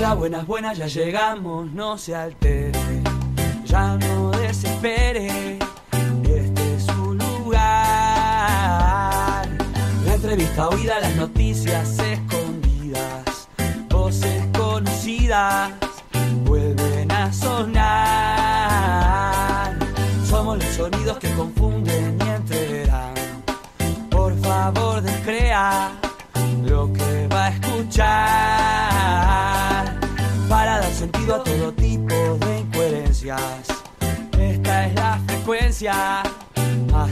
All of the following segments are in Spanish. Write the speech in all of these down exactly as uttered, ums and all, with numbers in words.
Hola, buenas, buenas, ya llegamos, no se altere, ya no desespere, este es su lugar. La entrevista oída, las noticias escondidas, voces conocidas vuelven a sonar. Somos los sonidos que confunden y entreverán. Por favor, descrea lo que va a escuchar, para dar sentido a todo tipo de incoherencias. Esta es la frecuencia a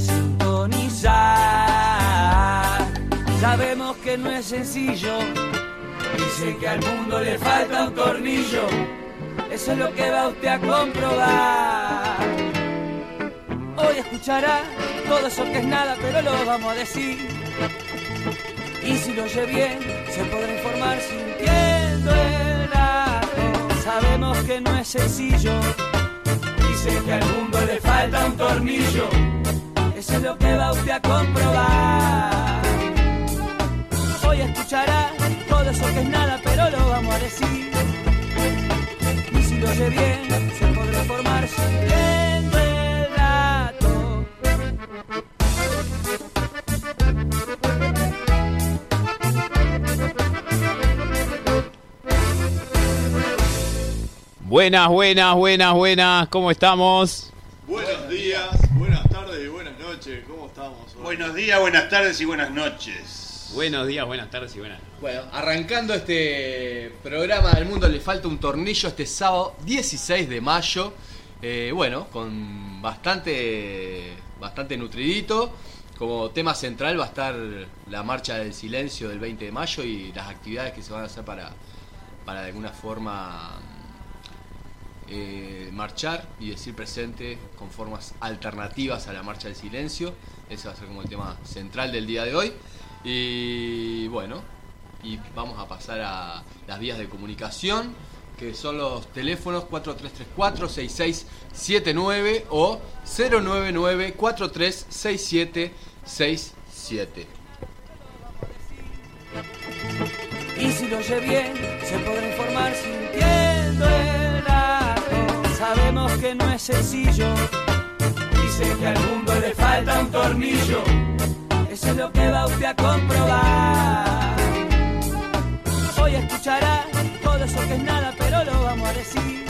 sintonizar. Sabemos que no es sencillo, dice que al mundo le falta un tornillo. Eso es lo que va usted a comprobar. Hoy escuchará todo eso que es nada, pero lo vamos a decir. Y si lo oye bien, se podrá informar sintiendo el dato. Sabemos que no es sencillo, dice que al mundo le falta un tornillo. Eso es lo que va usted a comprobar. Hoy escuchará todo eso que es nada, pero lo vamos a decir. Y si lo oye bien, se podrá informar sintiendo el dato. Buenas, buenas, buenas, buenas, ¿cómo estamos? Buenos días, buenas tardes y buenas noches, ¿cómo estamos hoy? Buenos días, buenas tardes y buenas noches. Buenos días, buenas tardes y buenas noches. Bueno, arrancando este programa del mundo le falta un tornillo este sábado dieciséis de mayo. Eh, bueno, con bastante, bastante nutridito. Como tema central va a estar la marcha del silencio del veinte de mayo y las actividades que se van a hacer para, para de alguna forma eh, marchar y decir presente con formas alternativas a la marcha del silencio. Ese va a ser como el tema central del día de hoy. Y bueno, y vamos a pasar a las vías de comunicación, que son los teléfonos cuatro tres tres cuatro, seis seis siete nueve o cero nueve nueve, cuatro tres seis siete seis siete. Y si lo oye bien, se podrá informar sintiendo el dato. Sabemos que no es sencillo, dice que al mundo le falta un tornillo. Eso es lo que va usted a comprobar. Hoy escuchará todo eso que es nada, pero lo vamos a decir.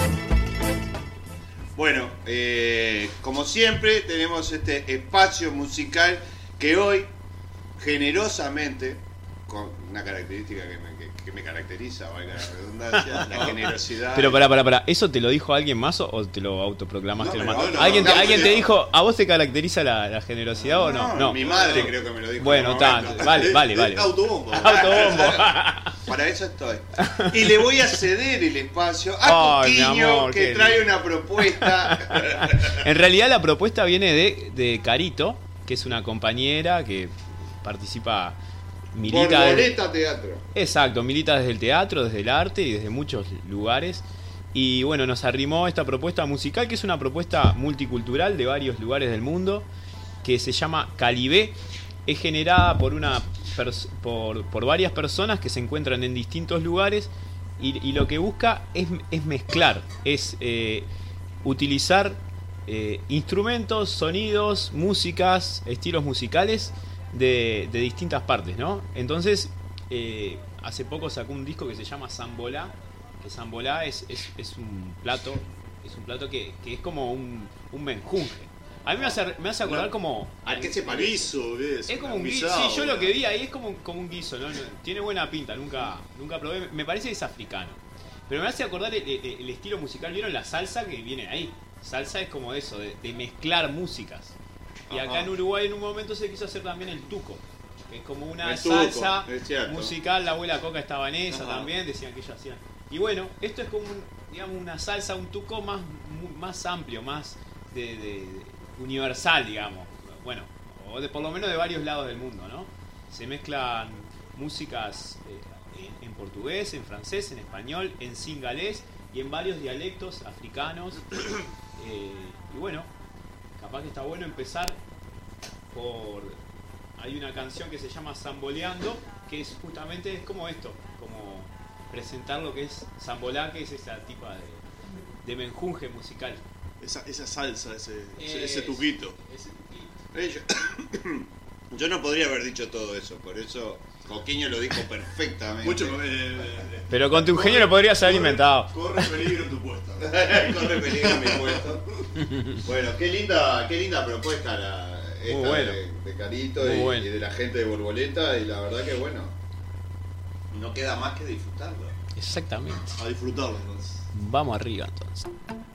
Bueno, eh, como siempre tenemos este espacio musical que hoy generosamente, con una característica que me, que, que me caracteriza, valga la redundancia, la generosidad. Pero pará, pará, pará, ¿eso te lo dijo alguien más o, o te lo autoproclamaste No, nomás? no, no, ¿Alguien, no, te, no, ¿alguien no. te dijo, a vos te caracteriza la, la generosidad no, o no? No, mi madre creo que me lo dijo. Bueno, está, vale, vale, vale. Autobombo. Autobombo. Para eso estoy. Y le voy a ceder el espacio a Ay, mi Coquiño, amor, que qué trae lindo. una propuesta. En realidad la propuesta viene de, de Carito, que es una compañera que participa, milita... Borboleta Teatro. Exacto, milita desde el teatro, desde el arte y desde muchos lugares. Y bueno, nos arrimó esta propuesta musical, que es una propuesta multicultural de varios lugares del mundo, que se llama Calibé. Es generada por, una pers- por, por varias personas que se encuentran en distintos lugares y, y lo que busca es, es mezclar, es eh, utilizar eh, instrumentos, sonidos, músicas, estilos musicales de, de distintas partes, ¿no? Entonces, eh, hace poco sacó un disco que se llama Sambolá, que Sambolá es, es, es un plato, es un plato que, que es como un, un menjunje. A mí me hace, me hace acordar como... ¿A qué se parece? Guiso, ¿qué es? Es como un guiso, Guisado, sí, yo lo ¿no? que vi ahí es como, como un guiso, ¿no? No, tiene buena pinta, nunca, nunca probé, me parece que es africano. Pero me hace acordar el, el, el estilo musical, ¿vieron la salsa que viene ahí? Salsa es como eso, de, de mezclar músicas. Y acá Ajá. en Uruguay en un momento se quiso hacer también el tuco, que es como una El tuco, salsa es cierto. musical, la abuela Coca estaba en esa Ajá. también, decían que ellos hacían. Y bueno, esto es como un, digamos, una salsa, un tuco más, más amplio, más de, de, de universal, digamos. Bueno, o de por lo menos de varios lados del mundo, ¿no? Se mezclan músicas eh, en, en portugués, en francés, en español, en singalés y en varios dialectos africanos. Eh, y bueno, capaz que está bueno empezar por... Hay una canción que se llama Samboleando, que es justamente es como esto, como presentar lo que es Sambolá, que es esa tipa de, de menjunje musical. Esa, esa salsa, ese, ese, Es- ese tuquito. ese tuquito. Eh, Yo, yo no podría haber dicho todo eso, por eso Coquiño lo dijo perfectamente. Mucho, eh, eh, Pero con tu ingenio lo podrías haber corre- inventado. Corre peligro tu puesto. Corre peligro mi puesto. Bueno, qué linda, qué linda propuesta la, esta Muy bueno. de, de Carito Muy y, bueno. y de la gente de Borboleta, y la verdad que bueno, no queda más que disfrutarlo. Exactamente. A disfrutarlo entonces. Vamos arriba entonces.